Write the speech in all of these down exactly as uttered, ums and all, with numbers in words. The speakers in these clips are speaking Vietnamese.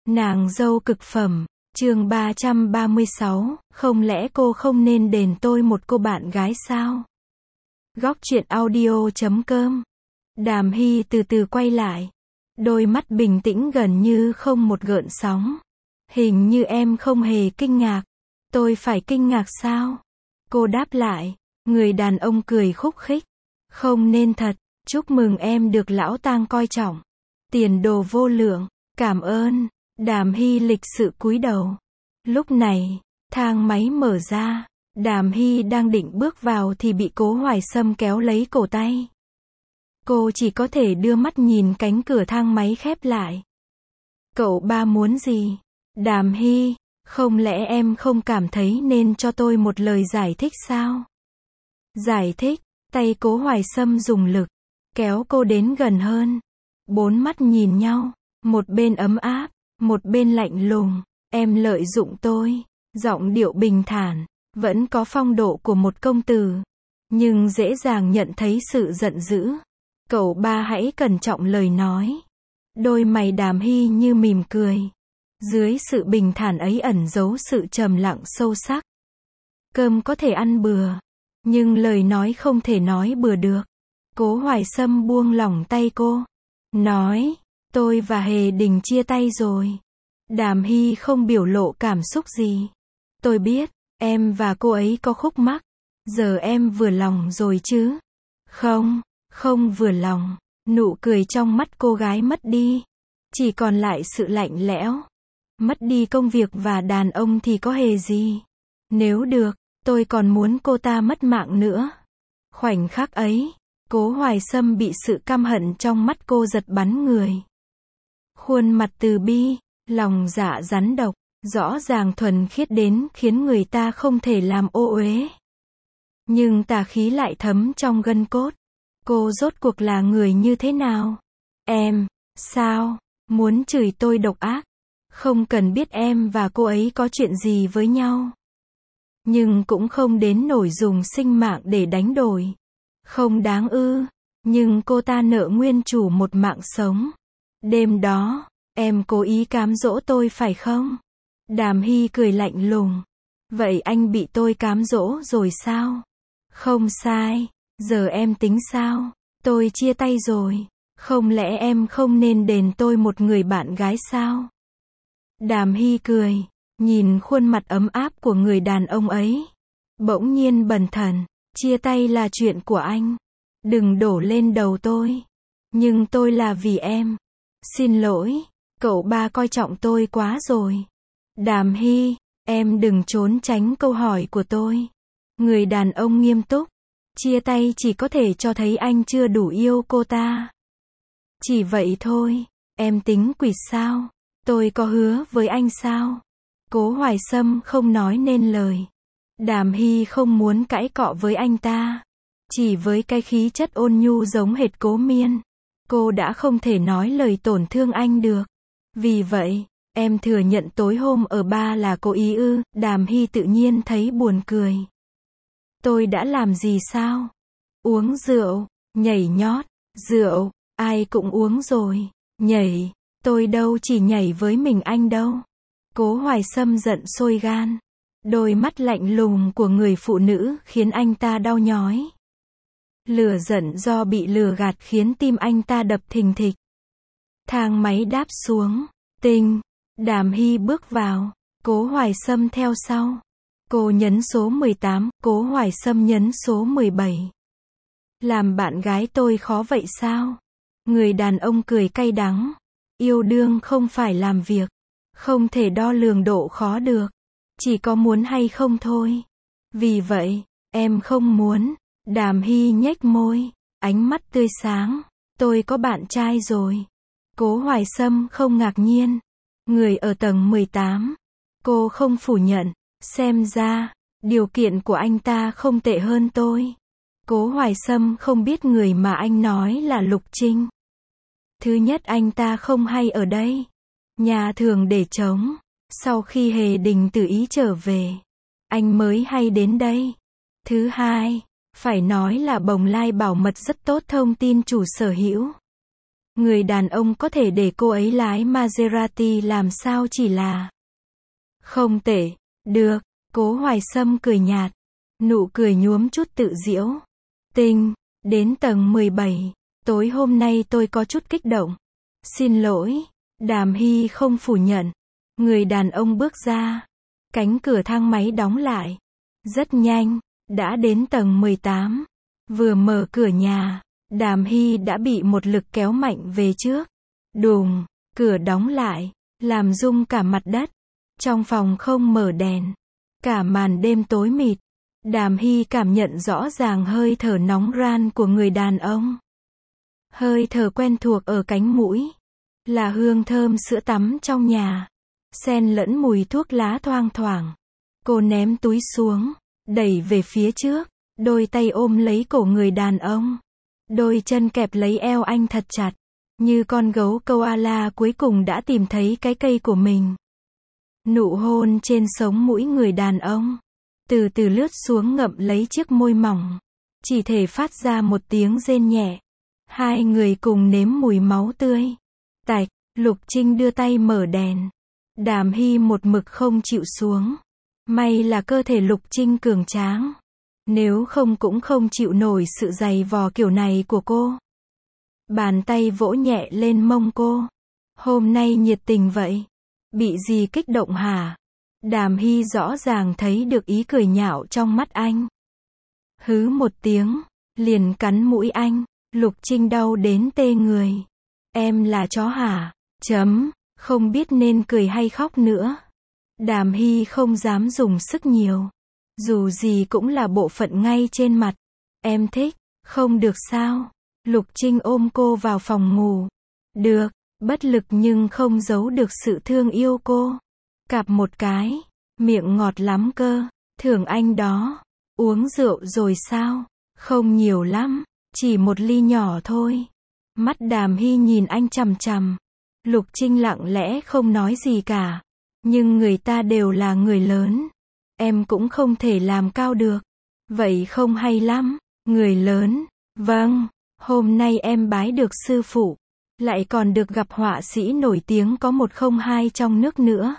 Nàng dâu cực phẩm, chương ba trăm ba mươi sáu, không lẽ cô không nên đền tôi một cô bạn gái sao? Góc truyện audio chấm com. Đàm Hy từ từ quay lại. Đôi mắt bình tĩnh gần như không một gợn sóng. Hình như em không hề kinh ngạc. Tôi phải kinh ngạc sao? Cô đáp lại. Người đàn ông cười khúc khích. Không nên thật, chúc mừng em được lão tang coi trọng. Tiền đồ vô lượng, cảm ơn. Đàm Hy lịch sự cúi đầu. Lúc này, thang máy mở ra. Đàm Hy đang định bước vào thì bị Cố Hoài Sâm kéo lấy cổ tay. Cô chỉ có thể đưa mắt nhìn cánh cửa thang máy khép lại. Cậu ba muốn gì? Đàm Hy, không lẽ em không cảm thấy nên cho tôi một lời giải thích sao? Giải thích, tay Cố Hoài Sâm dùng lực, kéo cô đến gần hơn. Bốn mắt nhìn nhau, một bên ấm áp, một bên lạnh lùng. Em lợi dụng tôi, giọng điệu bình thản, vẫn có phong độ của một công tử, nhưng dễ dàng nhận thấy sự giận dữ. Cậu ba hãy cẩn trọng lời nói. Đôi mày Đàm Hy như mỉm cười. Dưới sự bình thản ấy ẩn giấu sự trầm lặng sâu sắc. Cơm có thể ăn bừa, nhưng lời nói không thể nói bừa được. Cố Hoài Sâm buông lỏng tay cô. Nói, tôi và Hề Đình chia tay rồi. Đàm Hy không biểu lộ cảm xúc gì. Tôi biết, em và cô ấy có khúc mắc. Giờ em vừa lòng rồi chứ? Không, không vừa lòng. Nụ cười trong mắt cô gái mất đi. Chỉ còn lại sự lạnh lẽo. Mất đi công việc và đàn ông thì có hề gì. Nếu được, tôi còn muốn cô ta mất mạng nữa. Khoảnh khắc ấy, Cố Hoài Sâm bị sự căm hận trong mắt cô giật bắn người. Khuôn mặt từ bi, lòng dạ rắn độc, rõ ràng thuần khiết đến khiến người ta không thể làm ô uế. Nhưng tà khí lại thấm trong gân cốt. Cô rốt cuộc là người như thế nào? Em, sao, muốn chửi tôi độc ác? Không cần biết em và cô ấy có chuyện gì với nhau. Nhưng cũng không đến nổi dùng sinh mạng để đánh đổi. Không đáng ư, nhưng cô ta nợ nguyên chủ một mạng sống. Đêm đó, em cố ý cám dỗ tôi phải không? Đàm Hy cười lạnh lùng. Vậy anh bị tôi cám dỗ rồi sao? Không sai, giờ em tính sao? Tôi chia tay rồi, không lẽ em không nên đền tôi một người bạn gái sao? Đàm Hy cười, nhìn khuôn mặt ấm áp của người đàn ông ấy. Bỗng nhiên bần thần, chia tay là chuyện của anh. Đừng đổ lên đầu tôi. Nhưng tôi là vì em. Xin lỗi, cậu ba coi trọng tôi quá rồi. Đàm Hy, em đừng trốn tránh câu hỏi của tôi. Người đàn ông nghiêm túc. Chia tay chỉ có thể cho thấy anh chưa đủ yêu cô ta. Chỉ vậy thôi, em tính quỵt sao? Tôi có hứa với anh sao? Cố Hoài Sâm không nói nên lời. Đàm Hy không muốn cãi cọ với anh ta. Chỉ với cái khí chất ôn nhu giống hệt Cố Miên, cô đã không thể nói lời tổn thương anh được. Vì vậy, em thừa nhận tối hôm ở bar là cố ý ư? Đàm Hy tự nhiên thấy buồn cười. Tôi đã làm gì sao? Uống rượu, nhảy nhót, rượu, ai cũng uống rồi. Nhảy, tôi đâu chỉ nhảy với mình anh đâu. Cố Hoài Sâm giận sôi gan. Đôi mắt lạnh lùng của người phụ nữ khiến anh ta đau nhói. Lửa giận do bị lừa gạt khiến tim anh ta đập thình thịch. Thang máy đáp xuống. Tinh. Đàm Hy bước vào. Cố Hoài Sâm theo sau. Cô nhấn số mười tám, Cố Hoài Sâm nhấn số mười bảy. Làm bạn gái tôi khó vậy sao? Người đàn ông cười cay đắng. Yêu đương không phải làm việc. Không thể đo lường độ khó được. Chỉ có muốn hay không thôi. Vì vậy, em không muốn. Đàm Hy nhếch môi. Ánh mắt tươi sáng. Tôi có bạn trai rồi. Cố Hoài Sâm không ngạc nhiên. Người ở tầng mười tám. Cô không phủ nhận. Xem ra, điều kiện của anh ta không tệ hơn tôi. Cố Hoài Sâm không biết người mà anh nói là Lục Trinh. Thứ nhất, anh ta không hay ở đây. Nhà thường để trống. Sau khi Hề Đình tự ý trở về, anh mới hay đến đây. Thứ hai, phải nói là Bồng Lai bảo mật rất tốt thông tin chủ sở hữu. Người đàn ông có thể để cô ấy lái Maserati làm sao chỉ là không tệ. Được, Cố Hoài Sâm cười nhạt. Nụ cười nhuốm chút tự giễu. Tinh, đến tầng mười bảy. Tối hôm nay tôi có chút kích động. Xin lỗi. Đàm Hy không phủ nhận. Người đàn ông bước ra. Cánh cửa thang máy đóng lại. Rất nhanh, đã đến tầng mười tám. Vừa mở cửa nhà, Đàm Hy đã bị một lực kéo mạnh về trước. Đùng, cửa đóng lại, làm rung cả mặt đất. Trong phòng không mở đèn. Cả màn đêm tối mịt. Đàm Hy cảm nhận rõ ràng hơi thở nóng ran của người đàn ông. Hơi thở quen thuộc ở cánh mũi. Là hương thơm sữa tắm trong nhà. Xen lẫn mùi thuốc lá thoang thoảng. Cô ném túi xuống, đẩy về phía trước. Đôi tay ôm lấy cổ người đàn ông. Đôi chân kẹp lấy eo anh thật chặt. Như con gấu koala cuối cùng đã tìm thấy cái cây của mình. Nụ hôn trên sống mũi người đàn ông. Từ từ lướt xuống ngậm lấy chiếc môi mỏng. Chỉ thể phát ra một tiếng rên nhẹ. Hai người cùng nếm mùi máu tươi. Tạch, Lục Trinh đưa tay mở đèn. Đàm Hy một mực không chịu xuống. May là cơ thể Lục Trinh cường tráng. Nếu không cũng không chịu nổi sự dày vò kiểu này của cô. Bàn tay vỗ nhẹ lên mông cô. Hôm nay nhiệt tình vậy. Bị gì kích động hả? Đàm Hy rõ ràng thấy được ý cười nhạo trong mắt anh. Hứ một tiếng, liền cắn mũi anh. Lục Trinh đau đến tê người. Em là chó hả? Chấm, không biết nên cười hay khóc nữa. Đàm Hy không dám dùng sức nhiều. Dù gì cũng là bộ phận ngay trên mặt. Em thích, không được sao? Lục Trinh ôm cô vào phòng ngủ. Được, bất lực nhưng không giấu được sự thương yêu cô. Cạp một cái, miệng ngọt lắm cơ. Thưởng anh đó. Uống rượu rồi sao? Không nhiều lắm, chỉ một ly nhỏ thôi. Mắt Đàm Hy nhìn anh chằm chằm. Lục Trinh lặng lẽ không nói gì cả. Nhưng người ta đều là người lớn. Em cũng không thể làm cao được. Vậy không hay lắm. Người lớn. Vâng, hôm nay em bái được sư phụ. Lại còn được gặp họa sĩ nổi tiếng có một không hai trong nước nữa.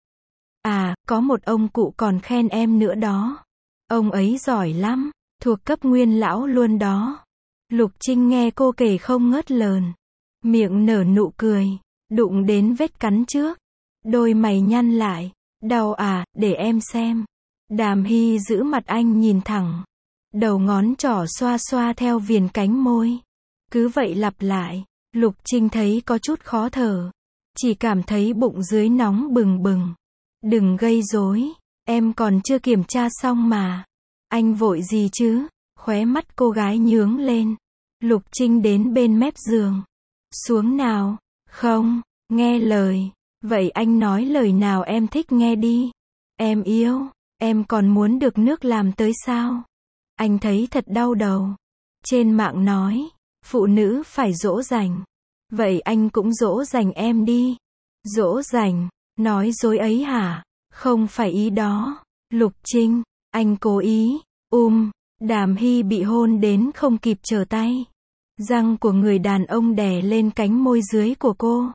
À, có một ông cụ còn khen em nữa đó. Ông ấy giỏi lắm, thuộc cấp nguyên lão luôn đó. Lục Trinh nghe cô kể không ngớt lờn. Miệng nở nụ cười, đụng đến vết cắn trước. Đôi mày nhăn lại. Đau à, để em xem. Đàm Hy giữ mặt anh nhìn thẳng. Đầu ngón trỏ xoa xoa theo viền cánh môi. Cứ vậy lặp lại. Lục Trinh thấy có chút khó thở. Chỉ cảm thấy bụng dưới nóng bừng bừng. Đừng gây rối. Em còn chưa kiểm tra xong mà. Anh vội gì chứ? Khóe mắt cô gái nhướng lên. Lục Trinh đến bên mép giường. Xuống nào. Không, nghe lời. Vậy anh nói lời nào em thích nghe đi. Em yêu. Em còn muốn được nước làm tới sao? Anh thấy thật đau đầu. Trên mạng nói, phụ nữ phải dỗ dành. Vậy anh cũng dỗ dành em đi. Dỗ dành, nói dối ấy hả? Không phải ý đó. Lục Trinh, anh cố ý. Um, Đàm Hy bị hôn đến không kịp trở tay. Răng của người đàn ông đè lên cánh môi dưới của cô.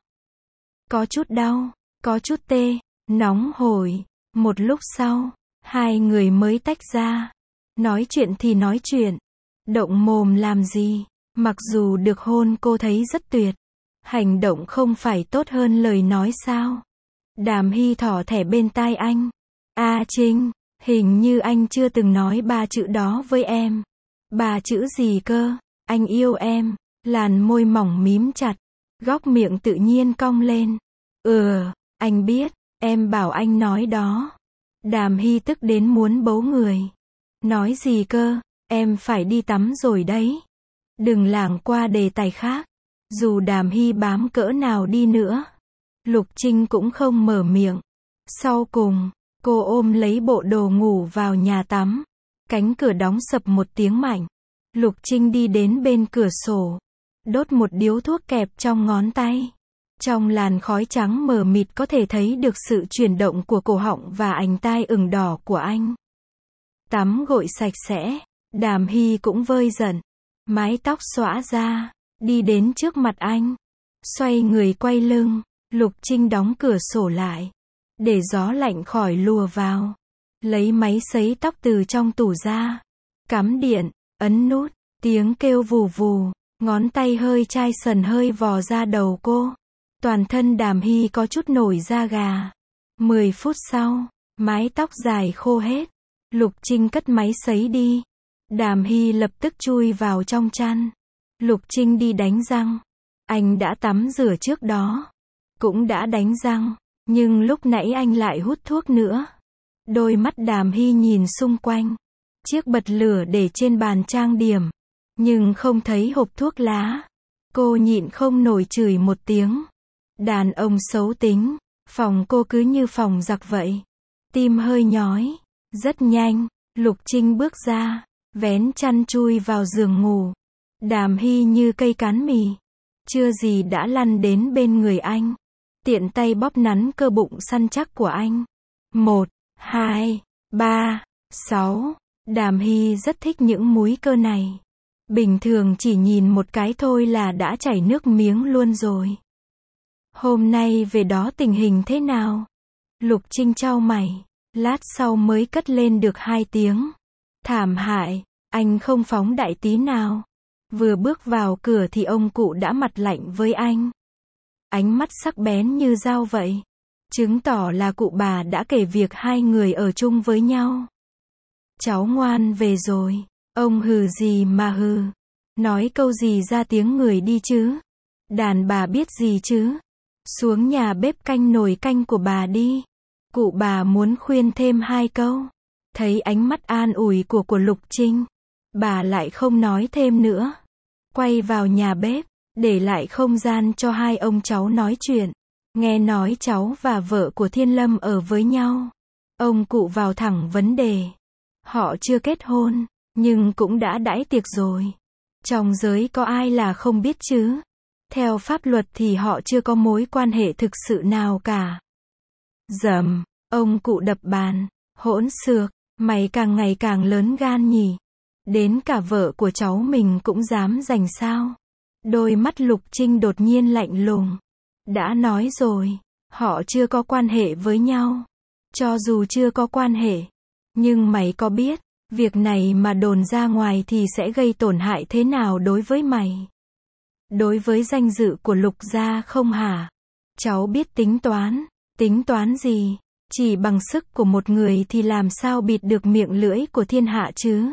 Có chút đau, có chút tê, nóng hổi. Một lúc sau, hai người mới tách ra. Nói chuyện thì nói chuyện. Động mồm làm gì? Mặc dù được hôn cô thấy rất tuyệt. Hành động không phải tốt hơn lời nói sao? Đàm Hy thỏ thẻ bên tai anh. A Trinh, hình như anh chưa từng nói ba chữ đó với em. Ba chữ gì cơ? Anh yêu em. Làn môi mỏng mím chặt. Góc miệng tự nhiên cong lên. Ừ, anh biết. Em bảo anh nói đó. Đàm Hy tức đến muốn bấu người. Nói gì cơ? Em phải đi tắm rồi đấy. Đừng lảng qua đề tài khác. Dù Đàm Hy bám cỡ nào đi nữa, Lục Trinh cũng không mở miệng. Sau cùng, cô ôm lấy bộ đồ ngủ vào nhà tắm. Cánh cửa đóng sập một tiếng mạnh. Lục Trinh đi đến bên cửa sổ. Đốt một điếu thuốc kẹp trong ngón tay. Trong làn khói trắng mờ mịt có thể thấy được sự chuyển động của cổ họng và ánh tai ửng đỏ của anh. Tắm gội sạch sẽ, Đàm Hy cũng vơi dần. Mái tóc xõa ra, đi đến trước mặt anh. Xoay người quay lưng, Lục Trinh đóng cửa sổ lại, để gió lạnh khỏi lùa vào. Lấy máy sấy tóc từ trong tủ ra, cắm điện, ấn nút, tiếng kêu vù vù, ngón tay hơi chai sần hơi vò ra đầu cô. Toàn thân Đàm Hy có chút nổi da gà. Mười phút sau, mái tóc dài khô hết. Lục Trinh cất máy sấy đi. Đàm Hy lập tức chui vào trong chăn. Lục Trinh đi đánh răng. Anh đã tắm rửa trước đó, cũng đã đánh răng, nhưng lúc nãy anh lại hút thuốc nữa. Đôi mắt Đàm Hy nhìn xung quanh. Chiếc bật lửa để trên bàn trang điểm, nhưng không thấy hộp thuốc lá. Cô nhịn không nổi chửi một tiếng. Đàn ông xấu tính, phòng cô cứ như phòng giặc vậy. Tim hơi nhói. Rất nhanh, Lục Trinh bước ra, vén chăn chui vào giường ngủ. Đàm Hy như cây cán mì, chưa gì đã lăn đến bên người anh, tiện tay bóp nắn cơ bụng săn chắc của anh. Một, hai, ba, sáu. Đàm Hy rất thích những múi cơ này. Bình thường chỉ nhìn một cái thôi là đã chảy nước miếng luôn rồi. Hôm nay về đó tình hình thế nào? Lục Trinh chau mày, lát sau mới cất lên được hai tiếng. Thảm hại, anh không phóng đại tí nào. Vừa bước vào cửa thì ông cụ đã mặt lạnh với anh. Ánh mắt sắc bén như dao vậy. Chứng tỏ là cụ bà đã kể việc hai người ở chung với nhau. Cháu ngoan về rồi. Ông hừ gì mà hừ. Nói câu gì ra tiếng người đi chứ. Đàn bà biết gì chứ. Xuống nhà bếp canh nồi canh của bà đi. Cụ bà muốn khuyên thêm hai câu. Thấy ánh mắt an ủi của của Lục Trinh, bà lại không nói thêm nữa. Quay vào nhà bếp, để lại không gian cho hai ông cháu nói chuyện. Nghe nói cháu và vợ của Thiên Lâm ở với nhau. Ông cụ vào thẳng vấn đề. Họ chưa kết hôn, nhưng cũng đã đãi tiệc rồi. Trong giới có ai là không biết chứ. Theo pháp luật thì họ chưa có mối quan hệ thực sự nào cả. Dầm, ông cụ đập bàn. Hỗn xược, mày càng ngày càng lớn gan nhỉ. Đến cả vợ của cháu mình cũng dám giành sao. Đôi mắt Lục Trinh đột nhiên lạnh lùng. Đã nói rồi, họ chưa có quan hệ với nhau. Cho dù chưa có quan hệ, nhưng mày có biết, việc này mà đồn ra ngoài thì sẽ gây tổn hại thế nào đối với mày? Đối với danh dự của Lục gia không hả? Cháu biết tính toán. Tính toán gì? Chỉ bằng sức của một người thì làm sao bịt được miệng lưỡi của thiên hạ chứ?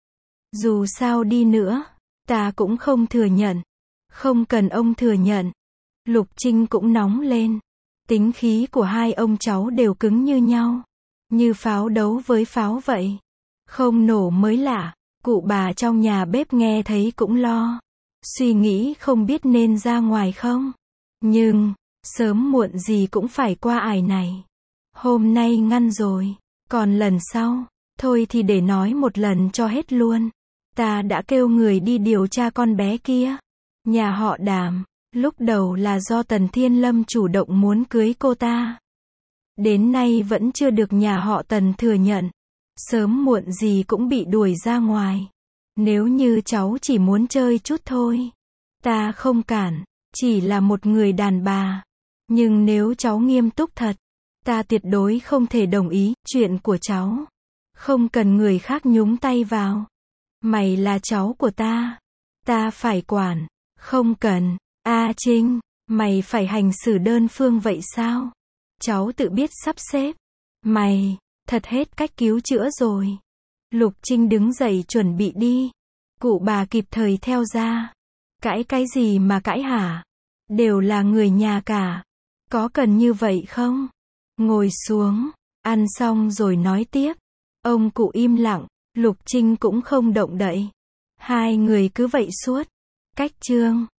Dù sao đi nữa, ta cũng không thừa nhận. Không cần ông thừa nhận. Lục Trinh cũng nóng lên. Tính khí của hai ông cháu đều cứng như nhau. Như pháo đấu với pháo vậy. Không nổ mới lạ. Cụ bà trong nhà bếp nghe thấy cũng lo. Suy nghĩ không biết nên ra ngoài không. Nhưng, sớm muộn gì cũng phải qua ải này. Hôm nay ngăn rồi. Còn lần sau, thôi thì để nói một lần cho hết luôn. Ta đã kêu người đi điều tra con bé kia. Nhà họ Đàm, lúc đầu là do Tần Thiên Lâm chủ động muốn cưới cô ta. Đến nay vẫn chưa được nhà họ Tần thừa nhận. Sớm muộn gì cũng bị đuổi ra ngoài. Nếu như cháu chỉ muốn chơi chút thôi, ta không cản, chỉ là một người đàn bà. Nhưng nếu cháu nghiêm túc thật, ta tuyệt đối không thể đồng ý. Chuyện của cháu không cần người khác nhúng tay vào. Mày là cháu của ta, ta phải quản. Không cần. A Trinh, mày phải hành xử đơn phương vậy sao? Cháu tự biết sắp xếp. Mày, thật hết cách cứu chữa rồi. Lục Trinh đứng dậy chuẩn bị đi. Cụ bà kịp thời theo ra. Cãi cái gì mà cãi hả? Đều là người nhà cả. Có cần như vậy không? Ngồi xuống, ăn xong rồi nói tiếp. Ông cụ im lặng, Lục Trinh cũng không động đậy. Hai người cứ vậy suốt. Cách chương